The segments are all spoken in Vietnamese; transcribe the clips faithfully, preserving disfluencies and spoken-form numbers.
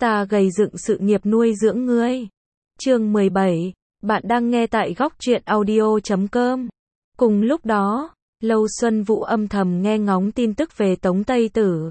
Ta gầy dựng sự nghiệp nuôi dưỡng ngươi. Chương mười bảy, bạn đang nghe tại góc truyện audio chấm com. Cùng lúc đó, Lâu Xuân Vũ âm thầm nghe ngóng tin tức về Tống Tây Tử.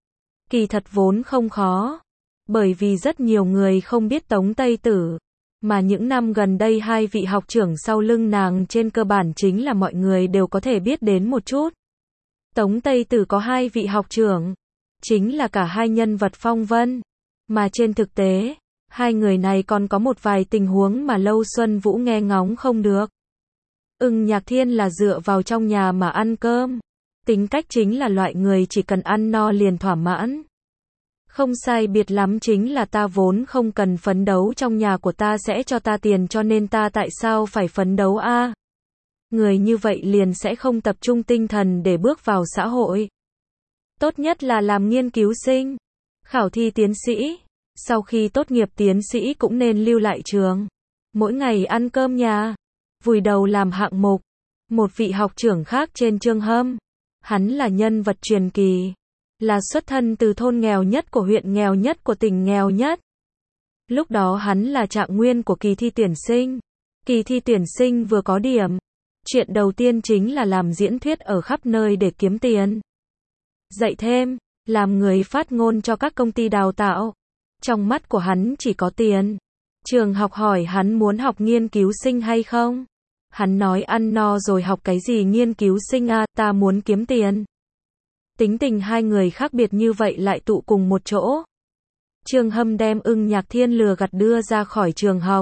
Kỳ thật vốn không khó, bởi vì rất nhiều người không biết Tống Tây Tử, mà những năm gần đây hai vị học trưởng sau lưng nàng trên cơ bản chính là mọi người đều có thể biết đến một chút. Tống Tây Tử có hai vị học trưởng, chính là cả hai nhân vật phong vân, mà trên thực tế, hai người này còn có một vài tình huống mà Lâu Xuân Vũ nghe ngóng không được. Ưng Nhạc Thiên là dựa vào trong nhà mà ăn cơm, tính cách chính là loại người chỉ cần ăn no liền thỏa mãn. Không sai biệt lắm chính là ta vốn không cần phấn đấu, trong nhà của ta sẽ cho ta tiền cho nên ta tại sao phải phấn đấu a? À? Người như vậy liền sẽ không tập trung tinh thần để bước vào xã hội. Tốt nhất là làm nghiên cứu sinh, khảo thi tiến sĩ, sau khi tốt nghiệp tiến sĩ cũng nên lưu lại trường, mỗi ngày ăn cơm nhà, vùi đầu làm hạng mục. Một vị học trưởng khác trên Trương Hâm, hắn là nhân vật truyền kỳ, là xuất thân từ thôn nghèo nhất của huyện nghèo nhất của tỉnh nghèo nhất. Lúc đó hắn là trạng nguyên của kỳ thi tuyển sinh. Kỳ thi tuyển sinh vừa có điểm, chuyện đầu tiên chính là làm diễn thuyết ở khắp nơi để kiếm tiền. Dạy thêm, làm người phát ngôn cho các công ty đào tạo. Trong mắt của hắn chỉ có tiền. Trường học hỏi hắn muốn học nghiên cứu sinh hay không? Hắn nói ăn no rồi học cái gì nghiên cứu sinh à, ta muốn kiếm tiền. Tính tình hai người khác biệt như vậy lại tụ cùng một chỗ. Trương Hâm đem Ưng Nhạc Thiên lừa gạt đưa ra khỏi trường học,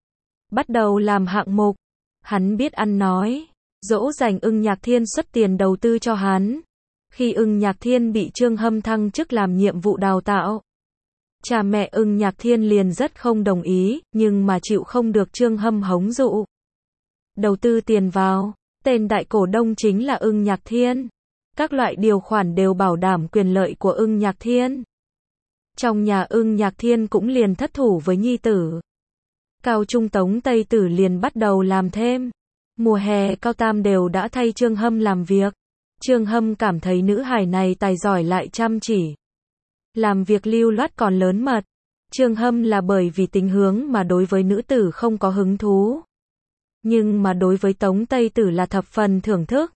bắt đầu làm hạng mục. Hắn biết ăn nói, dỗ dành Ưng Nhạc Thiên xuất tiền đầu tư cho hắn. Khi Ưng Nhạc Thiên bị Trương Hâm thăng chức làm nhiệm vụ đào tạo, cha mẹ Ưng Nhạc Thiên liền rất không đồng ý, nhưng mà chịu không được Trương Hâm hống dụ. Đầu tư tiền vào, tên đại cổ đông chính là Ưng Nhạc Thiên. Các loại điều khoản đều bảo đảm quyền lợi của Ưng Nhạc Thiên. Trong nhà Ưng Nhạc Thiên cũng liền thất thủ với nhi tử. Cao trung Tống Tây Tử liền bắt đầu làm thêm. Mùa hè Cao Tam đều đã thay Trương Hâm làm việc. Trương Hâm cảm thấy nữ hài này tài giỏi lại chăm chỉ, làm việc lưu loát còn lớn mật. Trương Hâm là bởi vì tính hướng mà đối với nữ tử không có hứng thú, nhưng mà đối với Tống Tây Tử là thập phần thưởng thức.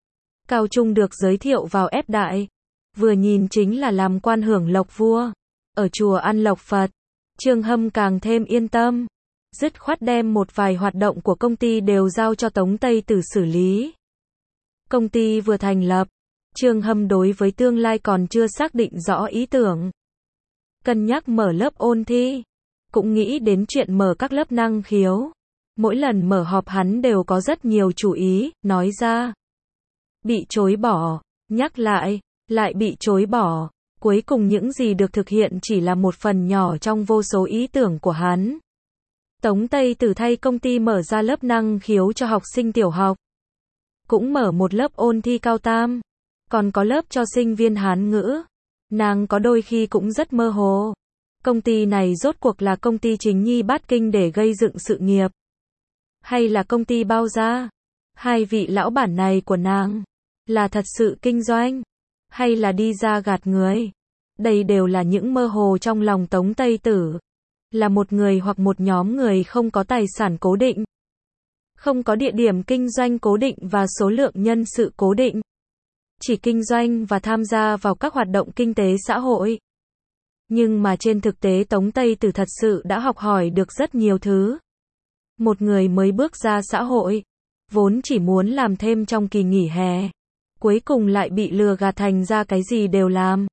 Cao trung được giới thiệu vào ép đại, vừa nhìn chính là làm quan hưởng lộc vua, ở chùa ăn lộc Phật. Trương Hâm càng thêm yên tâm, dứt khoát đem một vài hoạt động của công ty đều giao cho Tống Tây Tử xử lý. Công ty vừa thành lập, Trương Hâm đối với tương lai còn chưa xác định rõ ý tưởng. Cân nhắc mở lớp ôn thi, cũng nghĩ đến chuyện mở các lớp năng khiếu. Mỗi lần mở họp hắn đều có rất nhiều chủ ý, nói ra. Bị chối bỏ, nhắc lại, lại bị chối bỏ. Cuối cùng những gì được thực hiện chỉ là một phần nhỏ trong vô số ý tưởng của hắn. Tống Tây Tử thay công ty mở ra lớp năng khiếu cho học sinh tiểu học, cũng mở một lớp ôn thi cao tam, còn có lớp cho sinh viên Hán ngữ. Nàng có đôi khi cũng rất mơ hồ. Công ty này rốt cuộc là công ty chính nhi bát kinh để gây dựng sự nghiệp, hay là công ty bao gia? Hai vị lão bản này của nàng là thật sự kinh doanh, hay là đi ra gạt người? Đây đều là những mơ hồ trong lòng Tống Tây Tử. Là một người hoặc một nhóm người không có tài sản cố định, không có địa điểm kinh doanh cố định và số lượng nhân sự cố định, chỉ kinh doanh và tham gia vào các hoạt động kinh tế xã hội. Nhưng mà trên thực tế Tống Tây Tử thật sự đã học hỏi được rất nhiều thứ. Một người mới bước ra xã hội, vốn chỉ muốn làm thêm trong kỳ nghỉ hè, cuối cùng lại bị lừa gạt thành ra cái gì đều làm.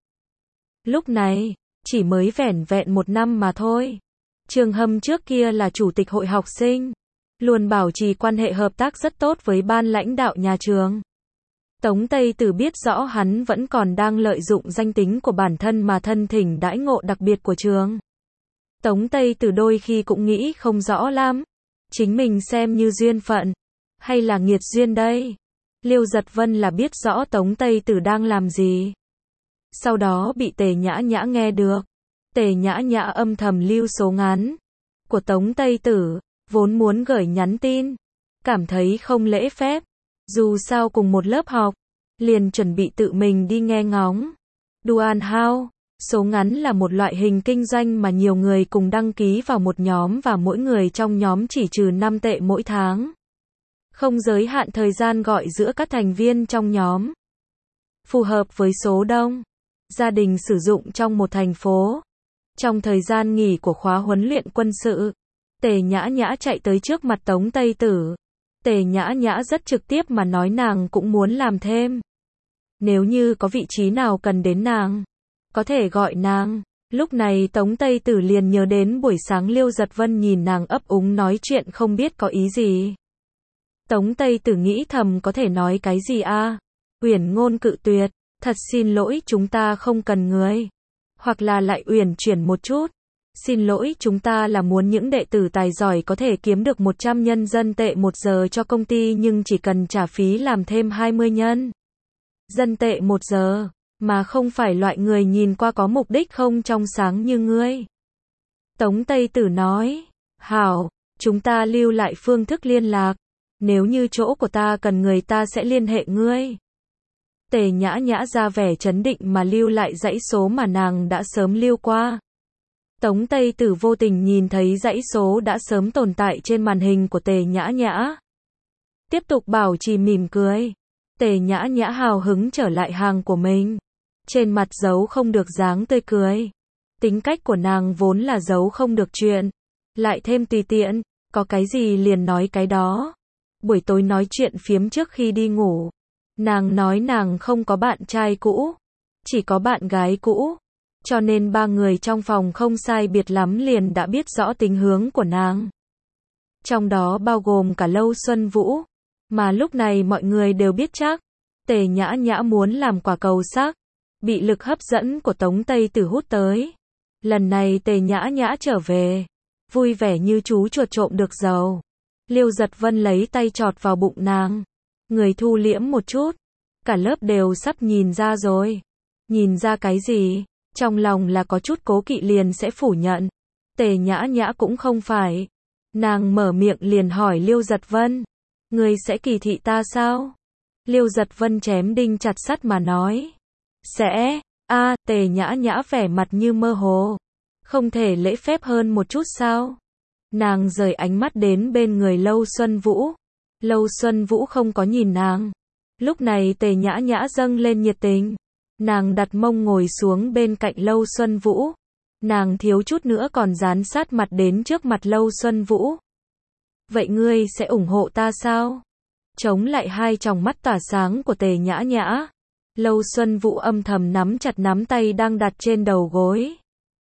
Lúc này, chỉ mới vẻn vẹn một năm mà thôi. Trương Hâm trước kia là chủ tịch hội học sinh, luôn bảo trì quan hệ hợp tác rất tốt với ban lãnh đạo nhà trường. Tống Tây Tử biết rõ hắn vẫn còn đang lợi dụng danh tính của bản thân mà thân thỉnh đãi ngộ đặc biệt của trường. Tống Tây Tử đôi khi cũng nghĩ không rõ lắm, chính mình xem như duyên phận, hay là nghiệt duyên đây? Liêu Giật Vân là biết rõ Tống Tây Tử đang làm gì. Sau đó bị Tề Nhã Nhã nghe được. Tề Nhã Nhã âm thầm lưu số ngắn của Tống Tây Tử, vốn muốn gửi nhắn tin, cảm thấy không lễ phép. Dù sao cùng một lớp học, liền chuẩn bị tự mình đi nghe ngóng. Duan Hao, Số ngắn là một loại hình kinh doanh mà nhiều người cùng đăng ký vào một nhóm và mỗi người trong nhóm chỉ trừ năm tệ mỗi tháng. Không giới hạn thời gian gọi giữa các thành viên trong nhóm. Phù hợp với số đông gia đình sử dụng trong một thành phố. Trong thời gian nghỉ của khóa huấn luyện quân sự, Tề Nhã Nhã chạy tới trước mặt Tống Tây Tử. Tề Nhã Nhã rất trực tiếp mà nói nàng cũng muốn làm thêm. Nếu như có vị trí nào cần đến nàng, có thể gọi nàng. Lúc này Tống Tây Tử liền nhớ đến buổi sáng Liêu Giật Vân nhìn nàng ấp úng nói chuyện không biết có ý gì. Tống Tây Tử nghĩ thầm có thể nói cái gì a? Uyển ngôn cự tuyệt, thật xin lỗi chúng ta không cần người. Hoặc là lại uyển chuyển một chút. Xin lỗi chúng ta là muốn những đệ tử tài giỏi có thể kiếm được một trăm nhân dân tệ một giờ cho công ty nhưng chỉ cần trả phí làm thêm hai mươi nhân dân tệ một giờ, mà không phải loại người nhìn qua có mục đích không trong sáng như ngươi. Tống Tây Tử nói, hảo, chúng ta lưu lại phương thức liên lạc. Nếu như chỗ của ta cần người ta sẽ liên hệ ngươi. Tề Nhã Nhã ra vẻ trấn định mà lưu lại dãy số mà nàng đã sớm lưu qua. Tống Tây Tử vô tình nhìn thấy dãy số đã sớm tồn tại trên màn hình của Tề Nhã Nhã. Tiếp tục bảo trì mỉm cười. Tề Nhã Nhã hào hứng trở lại hàng của mình. Trên mặt giấu không được dáng tươi cười. Tính cách của nàng vốn là giấu không được chuyện. Lại thêm tùy tiện, có cái gì liền nói cái đó. Buổi tối nói chuyện phiếm trước khi đi ngủ. Nàng nói nàng không có bạn trai cũ. Chỉ có bạn gái cũ. Cho nên ba người trong phòng không sai biệt lắm liền đã biết rõ tính hướng của nàng. Trong đó bao gồm cả Lâu Xuân Vũ. Mà lúc này mọi người đều biết chắc. Tề Nhã Nhã muốn làm quả cầu sắc. Bị lực hấp dẫn của Tống Tây Tử hút tới. Lần này Tề Nhã Nhã trở về. Vui vẻ như chú chuột trộm được dầu. Liêu Giật Vân lấy tay chọt vào bụng nàng. Người thu liễm một chút. Cả lớp đều sắp nhìn ra rồi. Nhìn ra cái gì? Trong lòng là có chút cố kỵ liền sẽ phủ nhận. Tề Nhã Nhã cũng không phải. Nàng mở miệng liền hỏi Liêu Giật Vân. Người sẽ kỳ thị ta sao? Liêu Giật Vân chém đinh chặt sắt mà nói. Sẽ, a Tề Nhã Nhã vẻ mặt như mơ hồ. Không thể lễ phép hơn một chút sao? Nàng rời ánh mắt đến bên người Lâu Xuân Vũ. Lâu Xuân Vũ không có nhìn nàng. Lúc này Tề Nhã Nhã dâng lên nhiệt tình. Nàng đặt mông ngồi xuống bên cạnh Lâu Xuân Vũ. Nàng thiếu chút nữa còn dán sát mặt đến trước mặt Lâu Xuân Vũ. Vậy ngươi sẽ ủng hộ ta sao? Chống lại hai tròng mắt tỏa sáng của Tề Nhã Nhã. Lâu Xuân Vũ âm thầm nắm chặt nắm tay đang đặt trên đầu gối.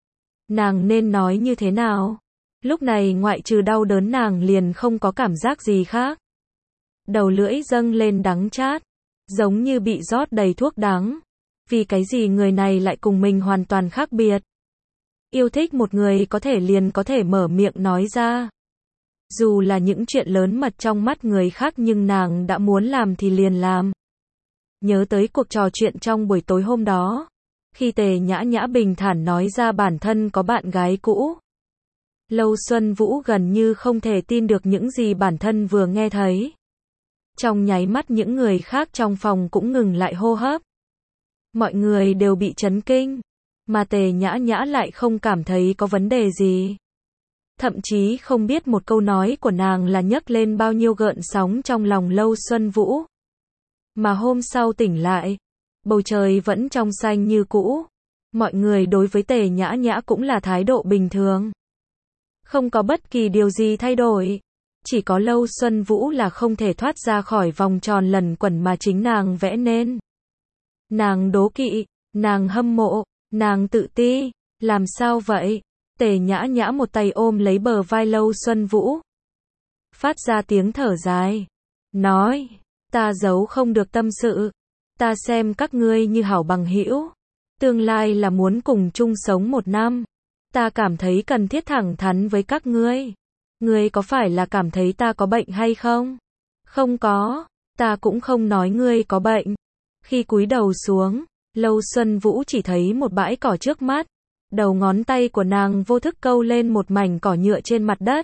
Nàng nên nói như thế nào? Lúc này ngoại trừ đau đớn nàng liền không có cảm giác gì khác. Đầu lưỡi dâng lên đắng chát. Giống như bị rót đầy thuốc đắng. Vì cái gì người này lại cùng mình hoàn toàn khác biệt? Yêu thích một người có thể liền có thể mở miệng nói ra. Dù là những chuyện lớn mật trong mắt người khác nhưng nàng đã muốn làm thì liền làm. Nhớ tới cuộc trò chuyện trong buổi tối hôm đó. Khi Tề Nhã Nhã bình thản nói ra bản thân có bạn gái cũ. Lâu Xuân Vũ gần như không thể tin được những gì bản thân vừa nghe thấy. Trong nháy mắt những người khác trong phòng cũng ngừng lại hô hấp. Mọi người đều bị chấn kinh. Mà Tề Nhã Nhã lại không cảm thấy có vấn đề gì. Thậm chí không biết một câu nói của nàng là nhấc lên bao nhiêu gợn sóng trong lòng Lâu Xuân Vũ. Mà hôm sau tỉnh lại, bầu trời vẫn trong xanh như cũ. Mọi người đối với Tề Nhã Nhã cũng là thái độ bình thường. Không có bất kỳ điều gì thay đổi. Chỉ có Lâu Xuân Vũ là không thể thoát ra khỏi vòng tròn lẩn quẩn mà chính nàng vẽ nên. Nàng đố kỵ, nàng hâm mộ, nàng tự ti. Làm sao vậy? Tề Nhã Nhã một tay ôm lấy bờ vai Lâu Xuân Vũ. Phát ra tiếng thở dài. Nói, ta giấu không được tâm sự. Ta xem các ngươi như hảo bằng hữu. Tương lai là muốn cùng chung sống một năm. Ta cảm thấy cần thiết thẳng thắn với các ngươi. Ngươi có phải là cảm thấy ta có bệnh hay không? Không có, ta cũng không nói ngươi có bệnh. Khi cúi đầu xuống, Lâu Xuân Vũ chỉ thấy một bãi cỏ trước mắt. Đầu ngón tay của nàng vô thức câu lên một mảnh cỏ nhựa trên mặt đất.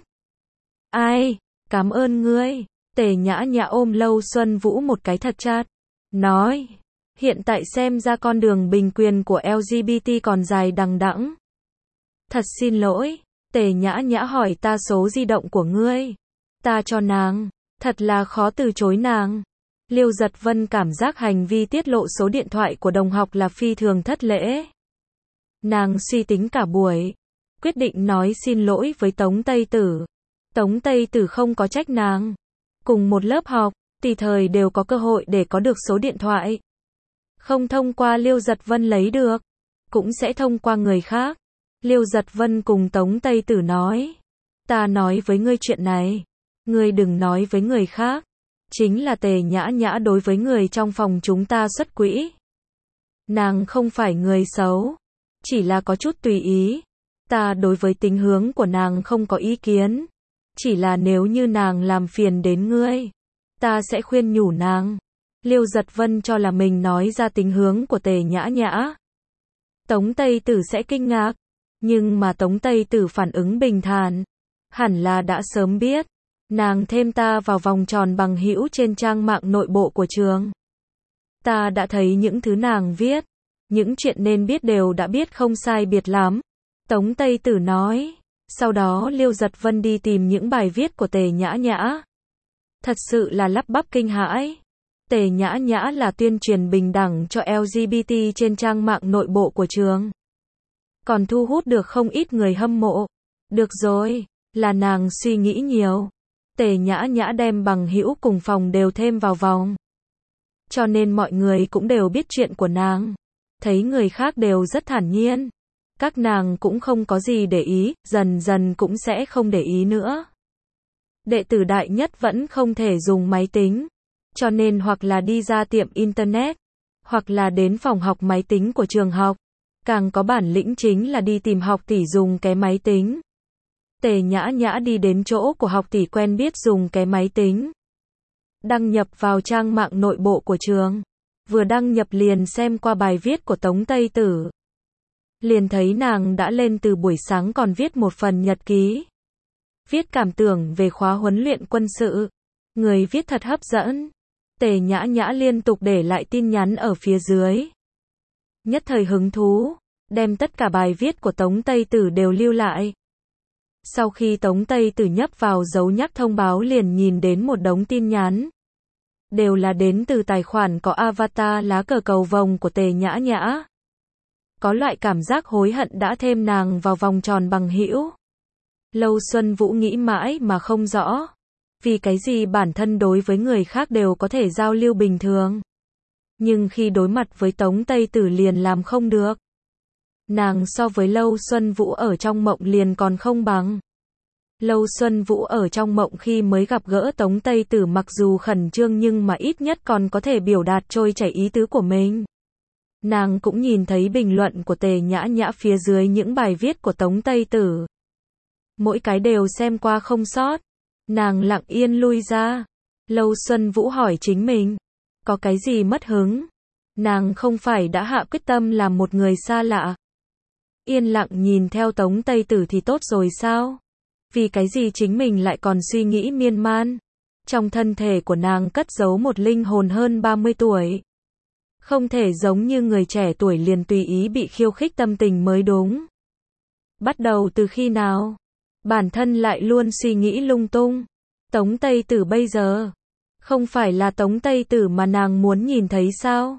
Ai, cảm ơn ngươi. Tề Nhã Nhã ôm Lâu Xuân Vũ một cái thật chặt. Nói, Hiện tại xem ra con đường bình quyền của lờ giê bê tê còn dài đằng đẵng. Thật xin lỗi, Tề Nhã Nhã hỏi ta số di động của ngươi. Ta cho nàng, thật là khó từ chối nàng. Liêu Giật Vân cảm giác hành vi tiết lộ số điện thoại của đồng học là phi thường thất lễ. Nàng suy tính cả buổi, quyết định nói xin lỗi với Tống Tây Tử. Tống Tây Tử không có trách nàng. Cùng một lớp học, tùy thời đều có cơ hội để có được số điện thoại. Không thông qua Liêu Giật Vân lấy được, cũng sẽ thông qua người khác. Liêu Giật Vân cùng Tống Tây Tử nói. Ta nói với ngươi chuyện này, ngươi đừng nói với người khác. Chính là Tề Nhã Nhã đối với người trong phòng chúng ta xuất quỹ. Nàng không phải người xấu, chỉ là có chút tùy ý. Ta đối với tính hướng của nàng không có ý kiến. Chỉ là nếu như nàng làm phiền đến ngươi, ta sẽ khuyên nhủ nàng. Liêu Giật Vân cho là mình nói ra tính hướng của Tề Nhã Nhã. Tống Tây Tử sẽ kinh ngạc. Nhưng mà Tống Tây Tử phản ứng bình thản. Hẳn là đã sớm biết. Nàng thêm ta vào vòng tròn bằng hữu trên trang mạng nội bộ của trường. Ta đã thấy những thứ nàng viết. Những chuyện nên biết đều đã biết không sai biệt lắm. Tống Tây Tử nói. Sau đó Liêu Giật Vân đi tìm những bài viết của Tề Nhã Nhã. Thật sự là lắp bắp kinh hãi. Tề Nhã Nhã là tuyên truyền bình đẳng cho lờ giê bê tê trên trang mạng nội bộ của trường. Còn thu hút được không ít người hâm mộ. Được rồi, là nàng suy nghĩ nhiều. Tề Nhã Nhã đem bằng hữu cùng phòng đều thêm vào vòng. Cho nên mọi người cũng đều biết chuyện của nàng. Thấy người khác đều rất thản nhiên. Các nàng cũng không có gì để ý, dần dần cũng sẽ không để ý nữa. Đệ tử đại nhất vẫn không thể dùng máy tính. Cho nên hoặc là đi ra tiệm internet, hoặc là đến phòng học máy tính của trường học. Càng có bản lĩnh chính là đi tìm học tỷ dùng cái máy tính. Tề Nhã Nhã đi đến chỗ của học tỷ quen biết dùng cái máy tính. Đăng nhập vào trang mạng nội bộ của trường. Vừa đăng nhập liền xem qua bài viết của Tống Tây Tử. Liền thấy nàng đã lên từ buổi sáng còn viết một phần nhật ký. Viết cảm tưởng về khóa huấn luyện quân sự. Người viết thật hấp dẫn. Tề Nhã Nhã liên tục để lại tin nhắn ở phía dưới. Nhất thời hứng thú, đem tất cả bài viết của Tống Tây Tử đều lưu lại. Sau khi Tống Tây Tử nhấp vào dấu nhắc thông báo liền nhìn đến một đống tin nhắn. Đều là đến từ tài khoản có avatar lá cờ cầu vồng của Tề Nhã Nhã. Có loại cảm giác hối hận đã thêm nàng vào vòng tròn bằng hữu. Lâu Xuân Vũ nghĩ mãi mà không rõ. Vì cái gì bản thân đối với người khác đều có thể giao lưu bình thường. Nhưng khi đối mặt với Tống Tây Tử liền làm không được. Nàng so với Lâu Xuân Vũ ở trong mộng liền còn không bằng. Lâu Xuân Vũ ở trong mộng khi mới gặp gỡ Tống Tây Tử mặc dù khẩn trương nhưng mà ít nhất còn có thể biểu đạt trôi chảy ý tứ của mình. Nàng cũng nhìn thấy bình luận của Tề Nhã Nhã phía dưới những bài viết của Tống Tây Tử. Mỗi cái đều xem qua không sót. Nàng lặng yên lui ra. Lâu Xuân Vũ hỏi chính mình. Có cái gì mất hứng? Nàng không phải đã hạ quyết tâm làm một người xa lạ. Yên lặng nhìn theo Tống Tây Tử thì tốt rồi sao? Vì cái gì chính mình lại còn suy nghĩ miên man? Trong thân thể của nàng cất giấu một linh hồn hơn ba mươi tuổi. Không thể giống như người trẻ tuổi liền tùy ý bị khiêu khích tâm tình mới đúng. Bắt đầu từ khi nào? Bản thân lại luôn suy nghĩ lung tung. Tống Tây Tử bây giờ, không phải là Tống Tây Tử mà nàng muốn nhìn thấy sao?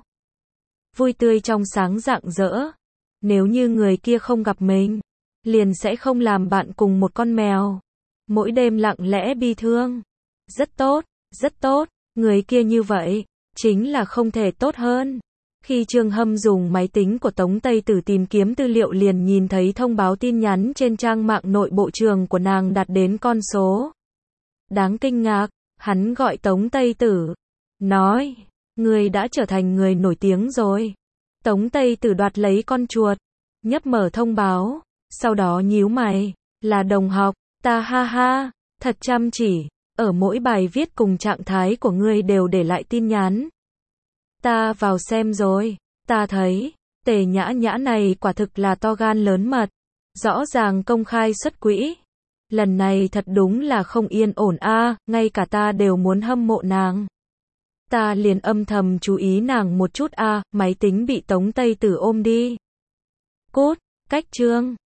Vui tươi trong sáng rạng rỡ. Nếu như người kia không gặp mình, liền sẽ không làm bạn cùng một con mèo. Mỗi đêm lặng lẽ bi thương. Rất tốt, rất tốt, người kia như vậy, chính là không thể tốt hơn. Khi Trương Hâm dùng máy tính của Tống Tây Tử tìm kiếm tư liệu liền nhìn thấy thông báo tin nhắn trên trang mạng nội bộ trường của nàng đạt đến con số. Đáng kinh ngạc, hắn gọi Tống Tây Tử. Nói, người đã trở thành người nổi tiếng rồi. Tống Tây Tử đoạt lấy con chuột, nhấp mở thông báo, sau đó nhíu mày, là đồng học, ta ha ha, thật chăm chỉ, ở mỗi bài viết cùng trạng thái của ngươi đều để lại tin nhắn. Ta vào xem rồi, ta thấy, Tề Nhã Nhã này quả thực là to gan lớn mật, rõ ràng công khai xuất quỹ. Lần này thật đúng là không yên ổn a, ngay cả ta đều muốn hâm mộ nàng. Ta liền âm thầm chú ý nàng một chút a, máy tính bị Tống Tây Tử ôm đi. Cút, cách chương.